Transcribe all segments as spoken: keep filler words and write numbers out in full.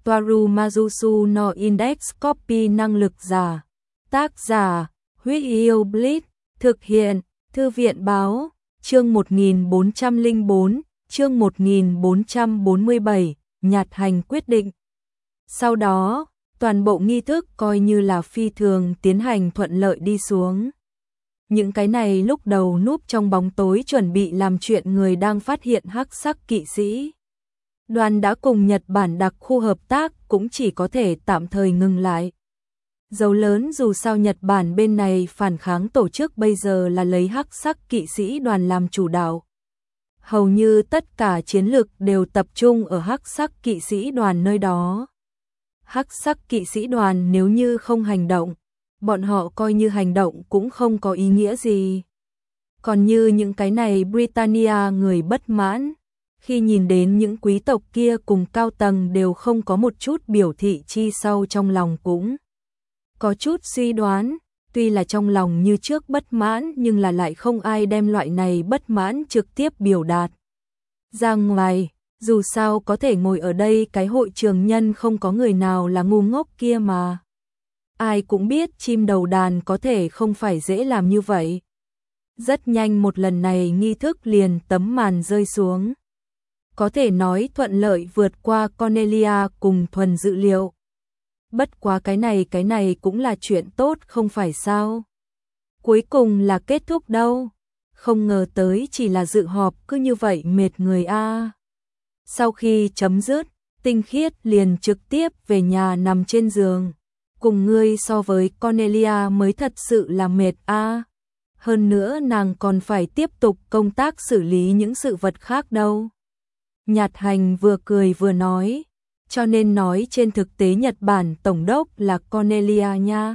Toaru Majusu no Index Copy năng lực giả. Tác giả, Huyết Yêu Bleach, thực hiện, Thư viện báo, chương một nghìn bốn trăm lẻ bốn, chương một nghìn bốn trăm bốn mươi bảy, nhạt hành quyết định. Sau đó, toàn bộ nghi thức coi như là phi thường tiến hành thuận lợi đi xuống. Những cái này lúc đầu núp trong bóng tối chuẩn bị làm chuyện người đang phát hiện hắc sắc kỵ sĩ đoàn đã cùng Nhật Bản đặc khu hợp tác cũng chỉ có thể tạm thời ngừng lại. Dấu lớn dù sao Nhật Bản bên này phản kháng tổ chức bây giờ là lấy hắc sắc kỵ sĩ đoàn làm chủ đạo. Hầu như tất cả chiến lược đều tập trung ở hắc sắc kỵ sĩ đoàn nơi đó. Hắc sắc kỵ sĩ đoàn nếu như không hành động, bọn họ coi như hành động cũng không có ý nghĩa gì. Còn như những cái này Britannia người bất mãn, khi nhìn đến những quý tộc kia cùng cao tầng đều không có một chút biểu thị chi sau trong lòng cũng có chút suy đoán, tuy là trong lòng như trước bất mãn nhưng là lại không ai đem loại này bất mãn trực tiếp biểu đạt ra ngoài. Dù sao có thể ngồi ở đây cái hội trường nhân không có người nào là ngu ngốc kia mà. Ai cũng biết chim đầu đàn có thể không phải dễ làm như vậy. Rất nhanh một lần này nghi thức liền tấm màn rơi xuống. Có thể nói thuận lợi vượt qua Cornelia cùng thuần dự liệu. Bất quá cái này cái này cũng là chuyện tốt không phải sao. Cuối cùng là kết thúc đâu. Không ngờ tới chỉ là dự họp cứ như vậy mệt người a. Sau khi chấm dứt, Tinh Khiết liền trực tiếp về nhà nằm trên giường. Cùng ngươi so với Cornelia mới thật sự là mệt a. Hơn nữa nàng còn phải tiếp tục công tác xử lý những sự vật khác đâu. Nhạt hành vừa cười vừa nói, cho nên nói trên thực tế Nhật Bản tổng đốc là Cornelia nha.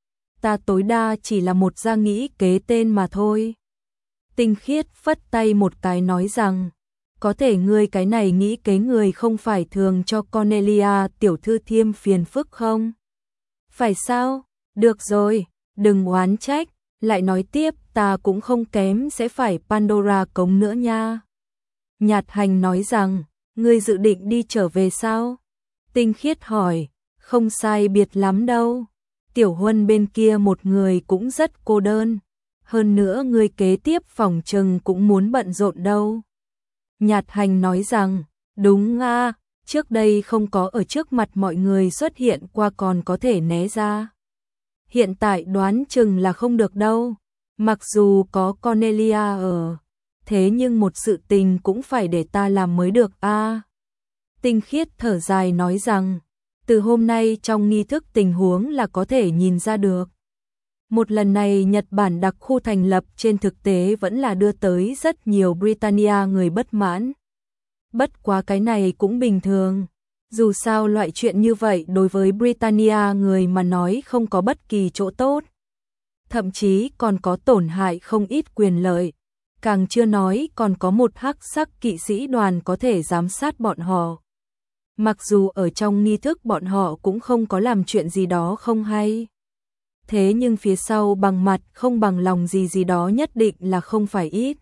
Ta tối đa chỉ là một gia nghĩ kế tên mà thôi. Tinh Khiết phất tay một cái nói rằng, có thể ngươi cái này nghĩ kế người không phải thường cho Cornelia tiểu thư thêm phiền phức không? Phải sao? Được rồi, đừng oán trách, lại nói tiếp ta cũng không kém sẽ phải Pandora cống nữa nha. Nhạt hành nói rằng, ngươi dự định đi trở về sao? Tinh Khiết hỏi, không sai biệt lắm đâu. Tiểu Huân bên kia một người cũng rất cô đơn. Hơn nữa ngươi kế tiếp phòng trừng cũng muốn bận rộn đâu. Nhạt hành nói rằng, đúng a, trước đây không có ở trước mặt mọi người xuất hiện qua còn có thể né ra. Hiện tại đoán chừng là không được đâu. Mặc dù có Cornelia ở, thế nhưng một sự tình cũng phải để ta làm mới được a. Tinh Khiết thở dài nói rằng, từ hôm nay trong nghi thức tình huống là có thể nhìn ra được. Một lần này Nhật Bản đặc khu thành lập trên thực tế vẫn là đưa tới rất nhiều Britannia người bất mãn. Bất quá cái này cũng bình thường. Dù sao loại chuyện như vậy đối với Britannia người mà nói không có bất kỳ chỗ tốt. Thậm chí còn có tổn hại không ít quyền lợi. Càng chưa nói còn có một hắc sắc kỵ sĩ đoàn có thể giám sát bọn họ. Mặc dù ở trong nghi thức bọn họ cũng không có làm chuyện gì đó không hay. Thế nhưng phía sau bằng mặt không bằng lòng gì gì đó nhất định là không phải ít.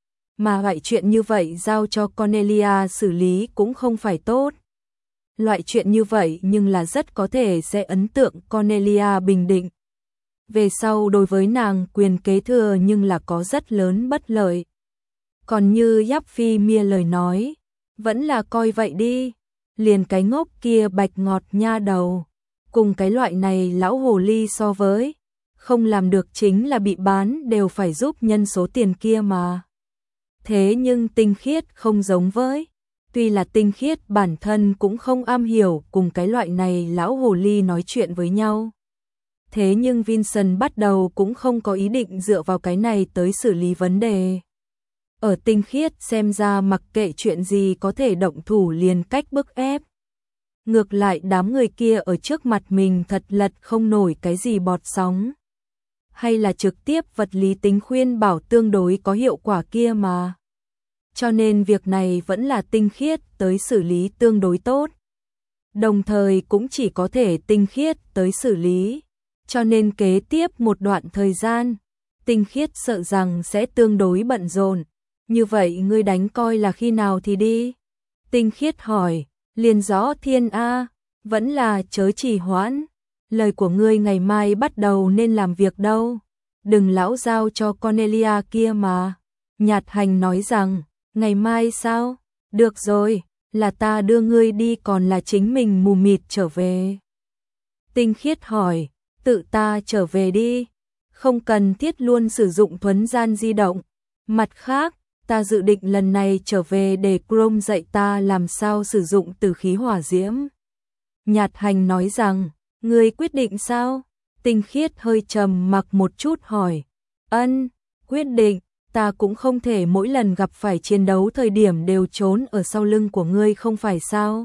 Mà loại chuyện như vậy giao cho Cornelia xử lý cũng không phải tốt. Loại chuyện như vậy nhưng là rất có thể sẽ ấn tượng Cornelia bình định. Về sau đối với nàng quyền kế thừa nhưng là có rất lớn bất lợi. Còn như Giáp Phi Mia lời nói, vẫn là coi vậy đi. Liền cái ngốc kia bạch ngọt nha đầu. Cùng cái loại này lão hồ ly so với, không làm được chính là bị bán đều phải giúp nhân số tiền kia mà. Thế nhưng Tinh Khiết không giống với, tuy là Tinh Khiết bản thân cũng không am hiểu cùng cái loại này lão hồ ly nói chuyện với nhau. Thế nhưng Vincent bắt đầu cũng không có ý định dựa vào cái này tới xử lý vấn đề. Ở Tinh Khiết xem ra mặc kệ chuyện gì có thể động thủ liền cách bức ép. Ngược lại đám người kia ở trước mặt mình thật lật không nổi cái gì bọt sóng. Hay là trực tiếp vật lý tính khuyên bảo tương đối có hiệu quả kia mà. Cho nên việc này vẫn là Tinh Khiết tới xử lý tương đối tốt. Đồng thời cũng chỉ có thể Tinh Khiết tới xử lý. Cho nên kế tiếp một đoạn thời gian, Tinh Khiết sợ rằng sẽ tương đối bận rộn. Như vậy ngươi đánh coi là khi nào thì đi? Tinh Khiết hỏi, liền rõ thiên a, Vẫn là chớ trì hoãn, lời của ngươi ngày mai bắt đầu nên làm việc đâu. Đừng lão giao cho Cornelia kia mà. Nhạt Hành nói rằng, ngày mai sao? Được rồi, là ta đưa ngươi đi còn là chính mình mù mịt trở về? Tinh Khiết hỏi, tự ta trở về đi, không cần thiết luôn sử dụng thuấn gian di động. Mặt khác, ta dự định lần này trở về để Chrome dạy ta làm sao sử dụng tử khí hỏa diễm. Nhạt Hành nói rằng, ngươi quyết định sao? Tinh Khiết hơi trầm mặc một chút hỏi, ân, quyết định, ta cũng không thể mỗi lần gặp phải chiến đấu thời điểm đều trốn ở sau lưng của ngươi không phải sao?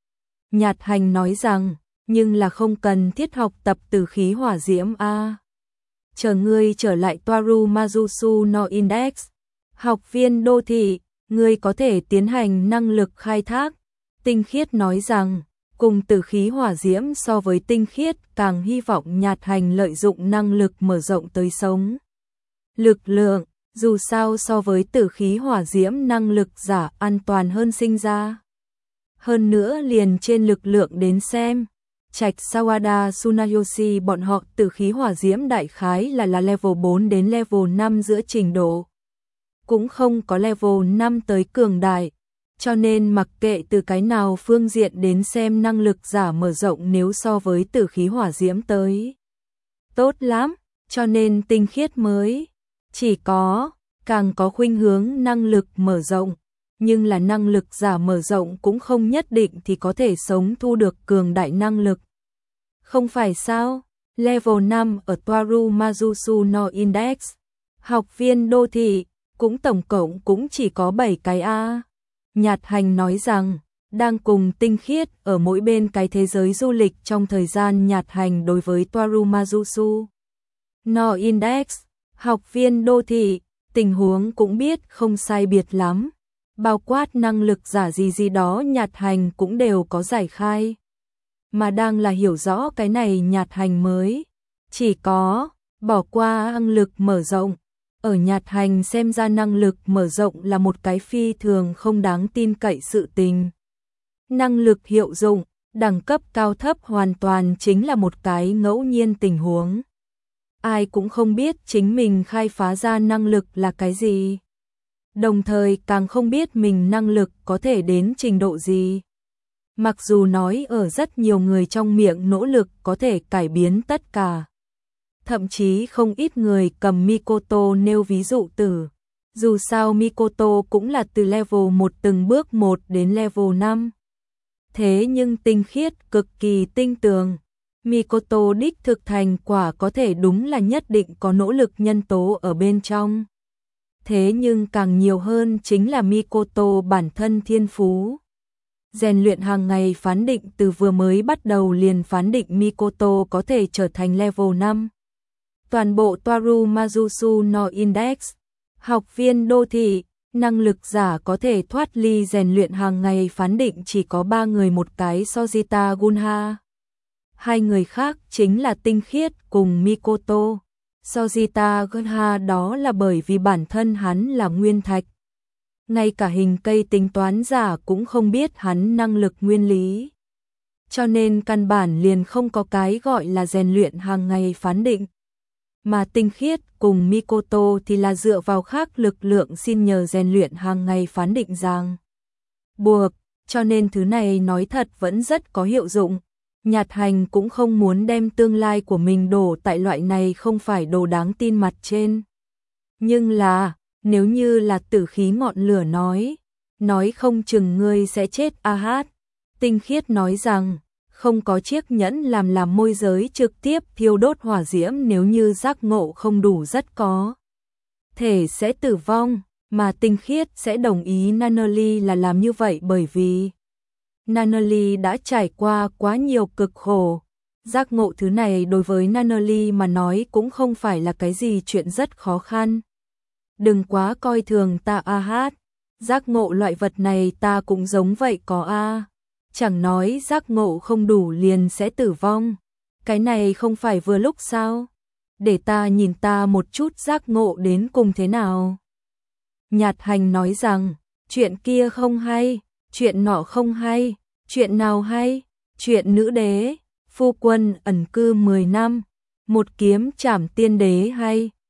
Nhạt Hành nói rằng, nhưng là không cần thiết học tập tử khí hỏa diễm a. À. Chờ ngươi trở lại Toaru Mazusu no Index, học viên đô thị, ngươi có thể tiến hành năng lực khai thác. Tinh Khiết nói rằng, cùng tử khí hỏa diễm so với Tinh Khiết càng hy vọng Nhạt Hành lợi dụng năng lực mở rộng tới sống lực lượng, dù sao so với tử khí hỏa diễm năng lực giả an toàn hơn sinh ra. Hơn nữa liền trên lực lượng đến xem, Trạch Sawada Tsunayoshi bọn họ tử khí hỏa diễm đại khái là là level bốn đến level năm giữa trình độ. Cũng không có level năm tới cường đại, cho nên mặc kệ từ cái nào phương diện đến xem năng lực giả mở rộng nếu so với tử khí hỏa diễm tới. Tốt lắm, cho nên Tinh Khiết mới chỉ có, càng có khuynh hướng năng lực mở rộng, nhưng là năng lực giả mở rộng cũng không nhất định thì có thể sống thu được cường đại năng lực. Không phải sao? Level năm ở Toaru Mazusu no Index, học viên đô thị, cũng tổng cộng cũng chỉ có bảy cái a. Nhạt Hành nói rằng, đang cùng Tinh Khiết ở mỗi bên cái thế giới du lịch trong thời gian Nhạt Hành đối với Toaru Mazusu no Index, học viên đô thị, tình huống cũng biết không sai biệt lắm. Bao quát năng lực giả gì gì đó Nhạt Hành cũng đều có giải khai. Mà đang là hiểu rõ cái này Nhạt Hành mới chỉ có bỏ qua năng lực mở rộng. Ở Nhạt Hành xem ra năng lực mở rộng là một cái phi thường không đáng tin cậy sự tình. Năng lực hiệu dụng, đẳng cấp cao thấp hoàn toàn chính là một cái ngẫu nhiên tình huống. Ai cũng không biết chính mình khai phá ra năng lực là cái gì. Đồng thời càng không biết mình năng lực có thể đến trình độ gì. Mặc dù nói ở rất nhiều người trong miệng nỗ lực có thể cải biến tất cả. Thậm chí không ít người cầm Mikoto nêu ví dụ từ. Dù sao Mikoto cũng là từ level một từng bước một đến level năm. Thế nhưng Tinh Khiết cực kỳ tinh tường. Mikoto đích thực thành quả có thể đúng là nhất định có nỗ lực nhân tố ở bên trong. Thế nhưng càng nhiều hơn chính là Mikoto bản thân thiên phú. Rèn luyện hàng ngày phán định từ vừa mới bắt đầu liền phán định Mikoto có thể trở thành level năm. Toàn bộ Toaru Mazusu no Index, học viên đô thị, năng lực giả có thể thoát ly rèn luyện hàng ngày phán định chỉ có ba người một cái Sojita Gunha. Hai người khác chính là Tinh Khiết cùng Mikoto. Sojita Gunha đó là bởi vì bản thân hắn là nguyên thạch. Ngay cả hình cây tính toán giả cũng không biết hắn năng lực nguyên lý. Cho nên căn bản liền không có cái gọi là rèn luyện hàng ngày phán định. Mà Tinh Khiết cùng Mikoto thì là dựa vào khác lực lượng xin nhờ rèn luyện hàng ngày phán định rằng buộc, cho nên thứ này nói thật vẫn rất có hiệu dụng. Nhạt Hành cũng không muốn đem tương lai của mình đổ tại loại này không phải đồ đáng tin mặt trên. Nhưng là, nếu như là tử khí ngọn lửa nói, nói không chừng ngươi sẽ chết a hát. Tinh Khiết nói rằng, không có chiếc nhẫn làm làm môi giới trực tiếp thiêu đốt hỏa diễm nếu như giác ngộ không đủ rất có thể sẽ tử vong, mà Tinh Khiết sẽ đồng ý Nunnally là làm như vậy bởi vì Nunnally đã trải qua quá nhiều cực khổ. Giác ngộ thứ này đối với Nunnally mà nói cũng không phải là cái gì chuyện rất khó khăn. Đừng quá coi thường ta a hát, giác ngộ loại vật này ta cũng giống vậy có a. Chẳng nói giác ngộ không đủ liền sẽ tử vong. Cái này không phải vừa lúc sao? Để ta nhìn ta một chút giác ngộ đến cùng thế nào. Nhạt Hành nói rằng, chuyện kia không hay, chuyện nọ không hay, chuyện nào hay, Chuyện nữ đế, phu quân ẩn cư mười năm, một kiếm trảm tiên đế hay.